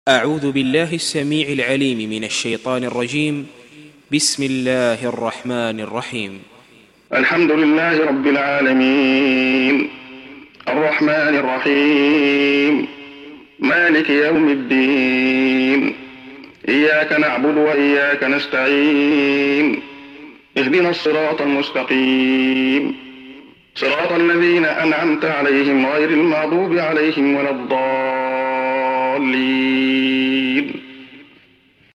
أعوذ بالله السميع العليم من الشيطان الرجيم. بسم الله الرحمن الرحيم. الحمد لله رب العالمين، الرحمن الرحيم، مالك يوم الدين. إياك نعبد وإياك نستعين، اهدنا الصراط المستقيم، صراط الذين أنعمت عليهم غير المغضوب عليهم ولا الضالين.